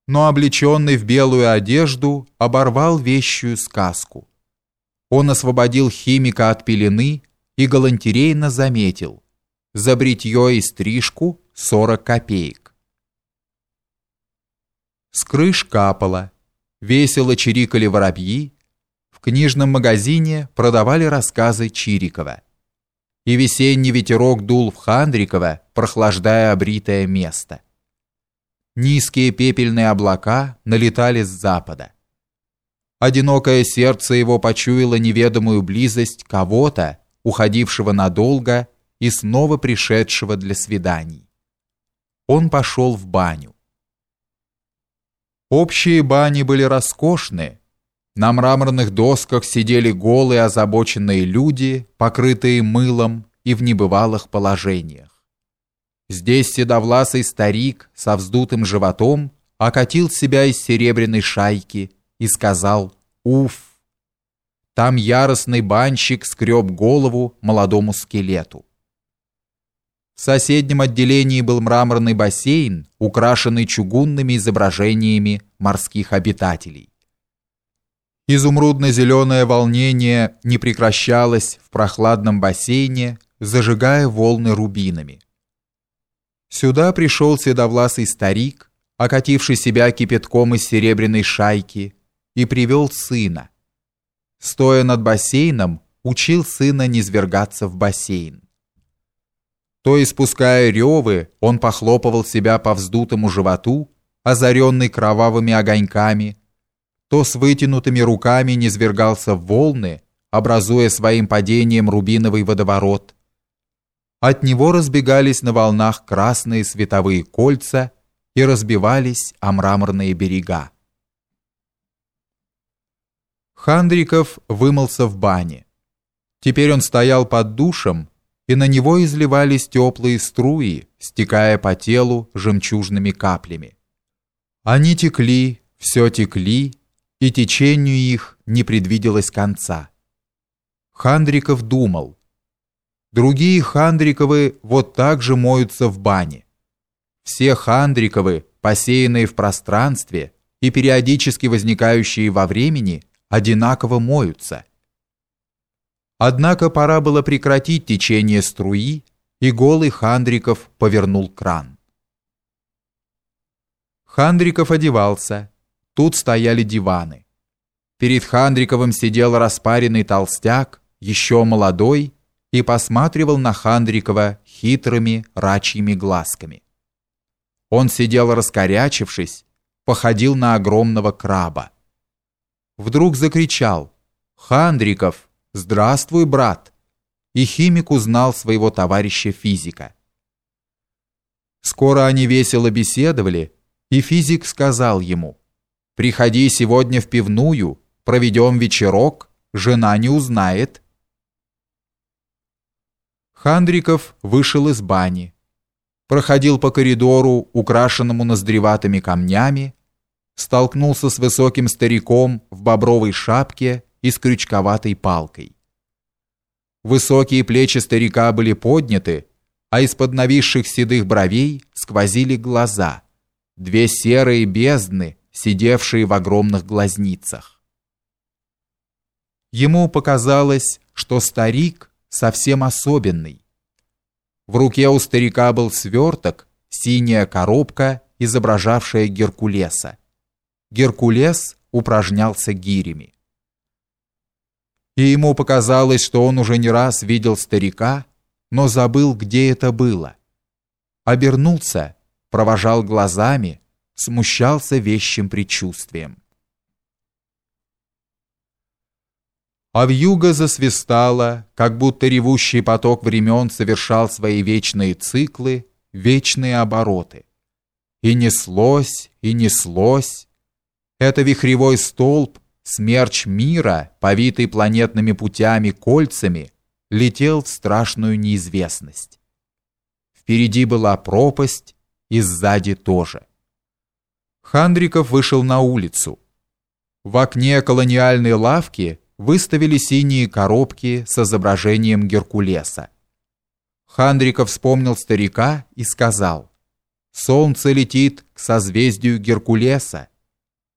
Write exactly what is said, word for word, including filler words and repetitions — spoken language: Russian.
но облеченный в белую одежду оборвал вещую сказку. Он освободил химика от пелены и галантерейно заметил: за бритье и стрижку сорок копеек. С крыш капало, весело чирикали воробьи, в книжном магазине продавали рассказы Чирикова. И весенний ветерок дул в Хандрикова, прохлаждая обритое место. Низкие пепельные облака налетали с запада. Одинокое сердце его почуяло неведомую близость кого-то, уходившего надолго и снова пришедшего для свиданий. Он пошел в баню. Общие бани были роскошны. На мраморных досках сидели голые озабоченные люди, покрытые мылом и в небывалых положениях. Здесь седовласый старик со вздутым животом окатил себя из серебряной шайки и сказал «Уф!». Там яростный банщик скреб голову молодому скелету. В соседнем отделении был мраморный бассейн, украшенный чугунными изображениями морских обитателей. Изумрудно-зеленое волнение не прекращалось в прохладном бассейне, зажигая волны рубинами. Сюда пришел седовласый старик, окативший себя кипятком из серебряной шайки, и привел сына. Стоя над бассейном, учил сына низвергаться в бассейн. То испуская ревы, он похлопывал себя по вздутому животу, озаренный кровавыми огоньками, то с вытянутыми руками низвергался в волны, образуя своим падением рубиновый водоворот. От него разбегались на волнах красные световые кольца и разбивались о мраморные берега. Хандриков вымылся в бане. Теперь он стоял под душем, и на него изливались теплые струи, стекая по телу жемчужными каплями. Они текли, все текли, и течению их не предвиделось конца. Хандриков думал: другие Хандриковы вот так же моются в бане. Все Хандриковы, посеянные в пространстве и периодически возникающие во времени, одинаково моются. Однако пора было прекратить течение струи, и голый Хандриков повернул кран. Хандриков одевался. Тут стояли диваны. Перед Хандриковым сидел распаренный толстяк, еще молодой, и посматривал на Хандрикова хитрыми рачьими глазками. Он сидел раскорячившись, походил на огромного краба. Вдруг закричал: «Хандриков, здравствуй, брат!» И химик узнал своего товарища-физика. Скоро они весело беседовали, и физик сказал ему: «Приходи сегодня в пивную, проведем вечерок, жена не узнает». Хандриков вышел из бани, проходил по коридору, украшенному ноздреватыми камнями, столкнулся с высоким стариком в бобровой шапке и с крючковатой палкой. Высокие плечи старика были подняты, а из-под нависших седых бровей сквозили глаза, две серые бездны, сидевшие в огромных глазницах. Ему показалось, что старик совсем особенный. В руке у старика был сверток, синяя коробка, изображавшая Геркулеса. Геркулес упражнялся гирями. И ему показалось, что он уже не раз видел старика, но забыл, где это было. Обернулся, провожал глазами, смущался вещим предчувствием. А вьюга засвистала, как будто ревущий поток времен совершал свои вечные циклы, вечные обороты. И неслось, и неслось. Это вихревой столб, смерч мира, повитый планетными путями, кольцами, летел в страшную неизвестность. Впереди была пропасть, и сзади тоже. Хандриков вышел на улицу. В окне колониальной лавки выставили синие коробки с изображением Геркулеса. Хандриков вспомнил старика и сказал: Солнце летит к созвездию Геркулеса.